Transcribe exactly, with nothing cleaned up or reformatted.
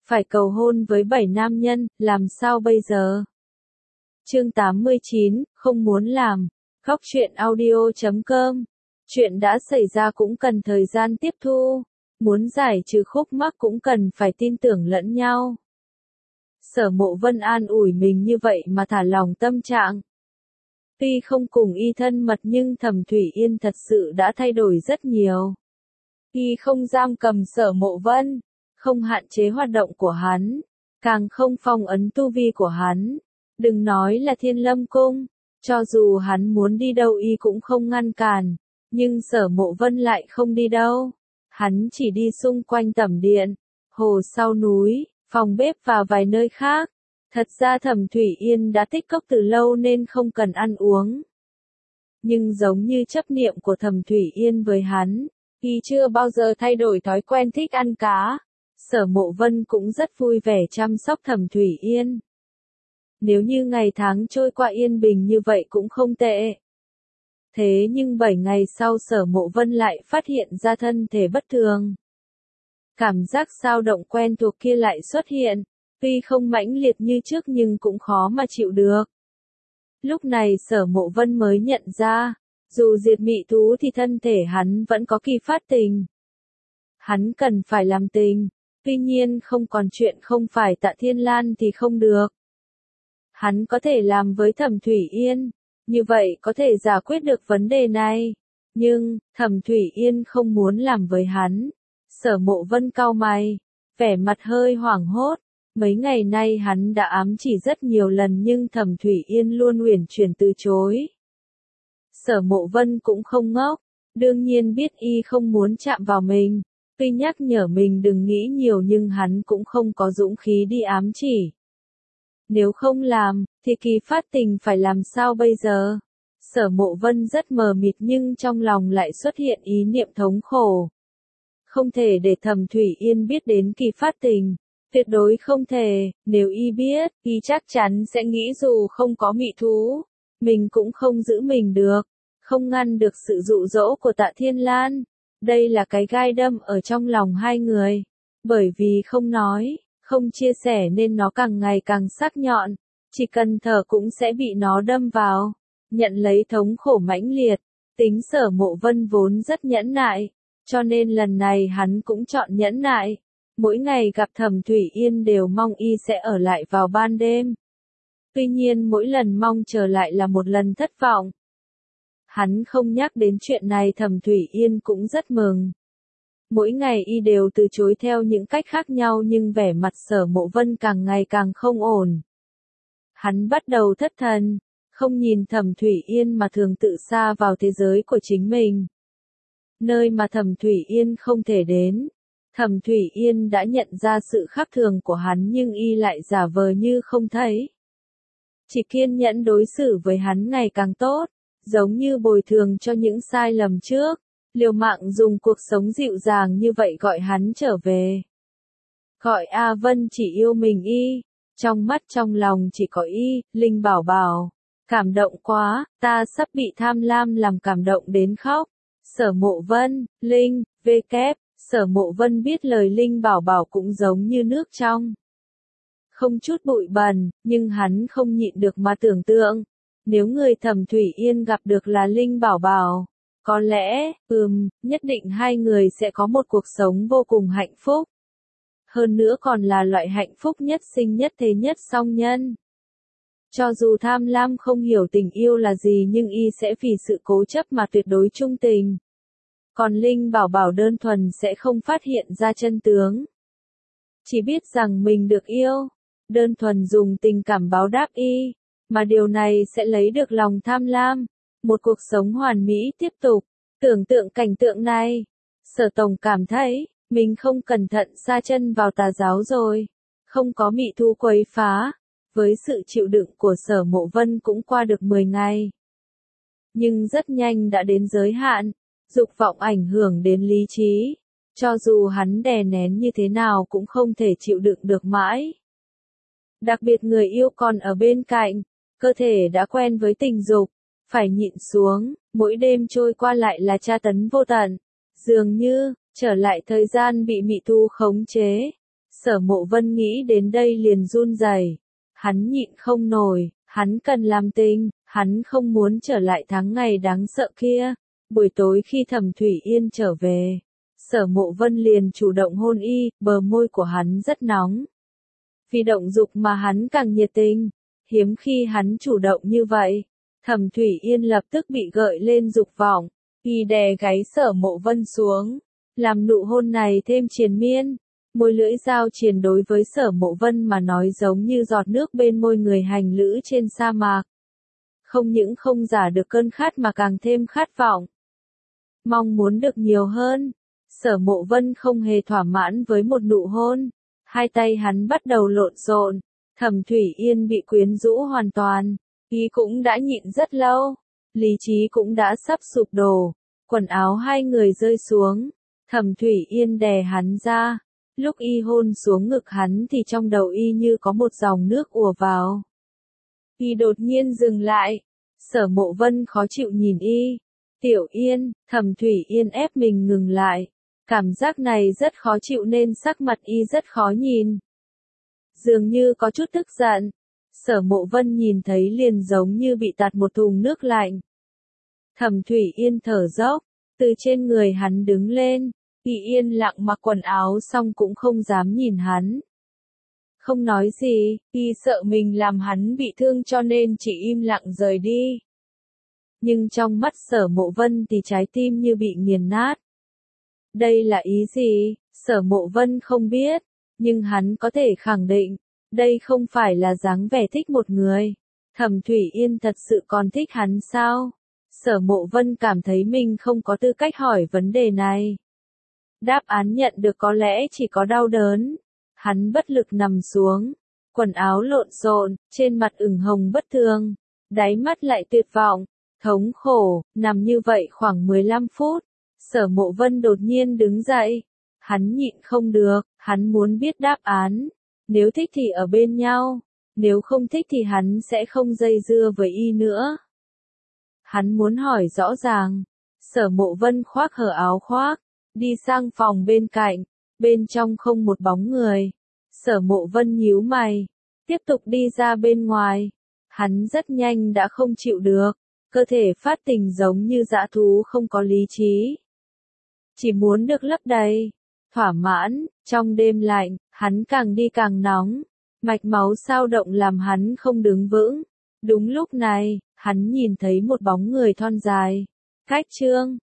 phải cầu hôn với bảy nam nhân, làm sao bây giờ? Chương tám mươi chín, không muốn làm. Khóc chuyện audio chấm com. Chuyện đã xảy ra cũng cần thời gian tiếp thu. Muốn giải trừ khúc mắc cũng cần phải tin tưởng lẫn nhau. Sở Mộ Vân an ủi mình như vậy mà thả lòng tâm trạng. Tuy không cùng y thân mật nhưng Thẩm Thủy Yên thật sự đã thay đổi rất nhiều. Y không giam cầm Sở Mộ Vân, không hạn chế hoạt động của hắn, càng không phong ấn tu vi của hắn. Đừng nói là Thiên Lâm Cung, cho dù hắn muốn đi đâu y cũng không ngăn cản, nhưng Sở Mộ Vân lại không đi đâu. Hắn chỉ đi xung quanh tẩm điện, hồ sau núi, phòng bếp và vài nơi khác. Thật ra Thẩm Thủy Yên đã tích cốc từ lâu nên không cần ăn uống. Nhưng giống như chấp niệm của Thẩm Thủy Yên với hắn, y chưa bao giờ thay đổi thói quen thích ăn cá. Sở Mộ Vân cũng rất vui vẻ chăm sóc Thẩm Thủy Yên. Nếu như ngày tháng trôi qua yên bình như vậy cũng không tệ. Thế nhưng bảy ngày sau Sở Mộ Vân lại phát hiện ra thân thể bất thường. Cảm giác dao động quen thuộc kia lại xuất hiện, tuy không mãnh liệt như trước nhưng cũng khó mà chịu được. Lúc này Sở Mộ Vân mới nhận ra, dù diệt mị thú thì thân thể hắn vẫn có kỳ phát tình. Hắn cần phải làm tình, tuy nhiên không còn chuyện không phải Tạ Thiên Lan thì không được. Hắn có thể làm với Thẩm Thủy Yên, như vậy có thể giải quyết được vấn đề này. Nhưng, Thẩm Thủy Yên không muốn làm với hắn. Sở Mộ Vân cau mày, vẻ mặt hơi hoảng hốt. Mấy ngày nay hắn đã ám chỉ rất nhiều lần nhưng Thẩm Thủy Yên luôn uyển chuyển từ chối. Sở Mộ Vân cũng không ngốc, đương nhiên biết y không muốn chạm vào mình. Tuy nhắc nhở mình đừng nghĩ nhiều nhưng hắn cũng không có dũng khí đi ám chỉ. Nếu không làm, thì kỳ phát tình phải làm sao bây giờ? Sở Mộ Vân rất mờ mịt nhưng trong lòng lại xuất hiện ý niệm thống khổ. Không thể để Thẩm Thủy Yên biết đến kỳ phát tình. Tuyệt đối không thể, nếu y biết, y chắc chắn sẽ nghĩ dù không có mị thú, mình cũng không giữ mình được, không ngăn được sự dụ dỗ của Tạ Thiên Lan. Đây là cái gai đâm ở trong lòng hai người. Bởi vì không nói, không chia sẻ nên nó càng ngày càng sắc nhọn, chỉ cần thở cũng sẽ bị nó đâm vào, nhận lấy thống khổ mãnh liệt. Tính Sở Mộ Vân vốn rất nhẫn nại, cho nên lần này hắn cũng chọn nhẫn nại. Mỗi ngày gặp Thẩm Thủy Yên đều mong y sẽ ở lại vào ban đêm. Tuy nhiên mỗi lần mong trở lại là một lần thất vọng. Hắn không nhắc đến chuyện này Thẩm Thủy Yên cũng rất mừng. Mỗi ngày y đều từ chối theo những cách khác nhau nhưng vẻ mặt Sở Mộ Vân càng ngày càng không ổn. Hắn bắt đầu thất thần, không nhìn Thẩm Thủy Yên mà thường tự sa vào thế giới của chính mình. Nơi mà Thẩm Thủy Yên không thể đến. Thẩm Thủy Yên đã nhận ra sự khác thường của hắn nhưng y lại giả vờ như không thấy. Chỉ kiên nhẫn đối xử với hắn ngày càng tốt, giống như bồi thường cho những sai lầm trước, liều mạng dùng cuộc sống dịu dàng như vậy gọi hắn trở về. Gọi A Vân chỉ yêu mình y, trong mắt trong lòng chỉ có y, Linh bảo bảo. Cảm động quá, ta sắp bị tham lam làm cảm động đến khóc. Sở Mộ Vân, Linh, vê kép. Sở Mộ Vân biết lời Linh bảo bảo cũng giống như nước trong. Không chút bụi bẩn, nhưng hắn không nhịn được mà tưởng tượng. Nếu người Thẩm Thủy Yên gặp được là Linh bảo bảo, có lẽ, ừm, nhất định hai người sẽ có một cuộc sống vô cùng hạnh phúc. Hơn nữa còn là loại hạnh phúc nhất sinh nhất thế nhất song nhân. Cho dù tham lam không hiểu tình yêu là gì nhưng y sẽ vì sự cố chấp mà tuyệt đối trung tình. Còn Linh bảo bảo đơn thuần sẽ không phát hiện ra chân tướng. Chỉ biết rằng mình được yêu, đơn thuần dùng tình cảm báo đáp y, mà điều này sẽ lấy được lòng tham lam. Một cuộc sống hoàn mỹ tiếp tục, tưởng tượng cảnh tượng này. Sở Tổng cảm thấy, mình không cẩn thận sa chân vào tà giáo rồi, không có mị thú quấy phá. Với sự chịu đựng của Sở Mộ Vân cũng qua được mười ngày. Nhưng rất nhanh đã đến giới hạn. Dục vọng ảnh hưởng đến lý trí, cho dù hắn đè nén như thế nào cũng không thể chịu đựng được mãi. Đặc biệt người yêu còn ở bên cạnh, cơ thể đã quen với tình dục, phải nhịn xuống, mỗi đêm trôi qua lại là tra tấn vô tận, dường như, trở lại thời gian bị mị thú khống chế. Sở Mộ Vân nghĩ đến đây liền run rẩy. Hắn nhịn không nổi, hắn cần làm tình, hắn không muốn trở lại tháng ngày đáng sợ kia. Buổi tối khi Thẩm Thủy Yên trở về, Sở Mộ Vân liền chủ động hôn y, bờ môi của hắn rất nóng. Vì động dục mà hắn càng nhiệt tình, hiếm khi hắn chủ động như vậy. Thẩm Thủy Yên lập tức bị gợi lên dục vọng, y đè gáy Sở Mộ Vân xuống, làm nụ hôn này thêm triền miên. Môi lưỡi dao triền đối với Sở Mộ Vân mà nói giống như giọt nước bên môi người hành lữ trên sa mạc. Không những không giả được cơn khát mà càng thêm khát vọng. Mong muốn được nhiều hơn. Sở Mộ Vân không hề thỏa mãn với một nụ hôn. Hai tay hắn bắt đầu lộn xộn. Thẩm Thủy Yên bị quyến rũ hoàn toàn. Y cũng đã nhịn rất lâu. Lý trí cũng đã sắp sụp đổ. Quần áo hai người rơi xuống. Thẩm Thủy Yên đè hắn ra. Lúc y hôn xuống ngực hắn thì trong đầu y như có một dòng nước ùa vào. Y đột nhiên dừng lại. Sở Mộ Vân khó chịu nhìn y. Tiểu Yên, Thẩm Thủy Yên ép mình ngừng lại. Cảm giác này rất khó chịu nên sắc mặt y rất khó nhìn. Dường như có chút tức giận. Sở Mộ Vân nhìn thấy liền giống như bị tạt một thùng nước lạnh. Thẩm Thủy Yên thở dốc, từ trên người hắn đứng lên. Y yên lặng mặc quần áo xong cũng không dám nhìn hắn. Không nói gì, y sợ mình làm hắn bị thương cho nên chỉ im lặng rời đi. Nhưng trong mắt Sở Mộ Vân thì trái tim như bị nghiền nát. Đây là ý gì? Sở Mộ Vân không biết, nhưng hắn có thể khẳng định, đây không phải là dáng vẻ thích một người. Thẩm Thủy Yên thật sự còn thích hắn sao? Sở Mộ Vân cảm thấy mình không có tư cách hỏi vấn đề này. Đáp án nhận được có lẽ chỉ có đau đớn. Hắn bất lực nằm xuống, quần áo lộn xộn, trên mặt ửng hồng bất thường, đáy mắt lại tuyệt vọng, thống khổ, nằm như vậy khoảng mười lăm phút. Sở Mộ Vân đột nhiên đứng dậy. Hắn nhịn không được, hắn muốn biết đáp án. Nếu thích thì ở bên nhau, nếu không thích thì hắn sẽ không dây dưa với y nữa. Hắn muốn hỏi rõ ràng. Sở Mộ Vân khoác hở áo khoác, đi sang phòng bên cạnh, bên trong không một bóng người. Sở Mộ Vân nhíu mày, tiếp tục đi ra bên ngoài. Hắn rất nhanh đã không chịu được, cơ thể phát tình giống như dã thú không có lý trí. Chỉ muốn được lấp đầy, thỏa mãn, trong đêm lạnh, hắn càng đi càng nóng, mạch máu sao động làm hắn không đứng vững. Đúng lúc này, hắn nhìn thấy một bóng người thon dài, cách chương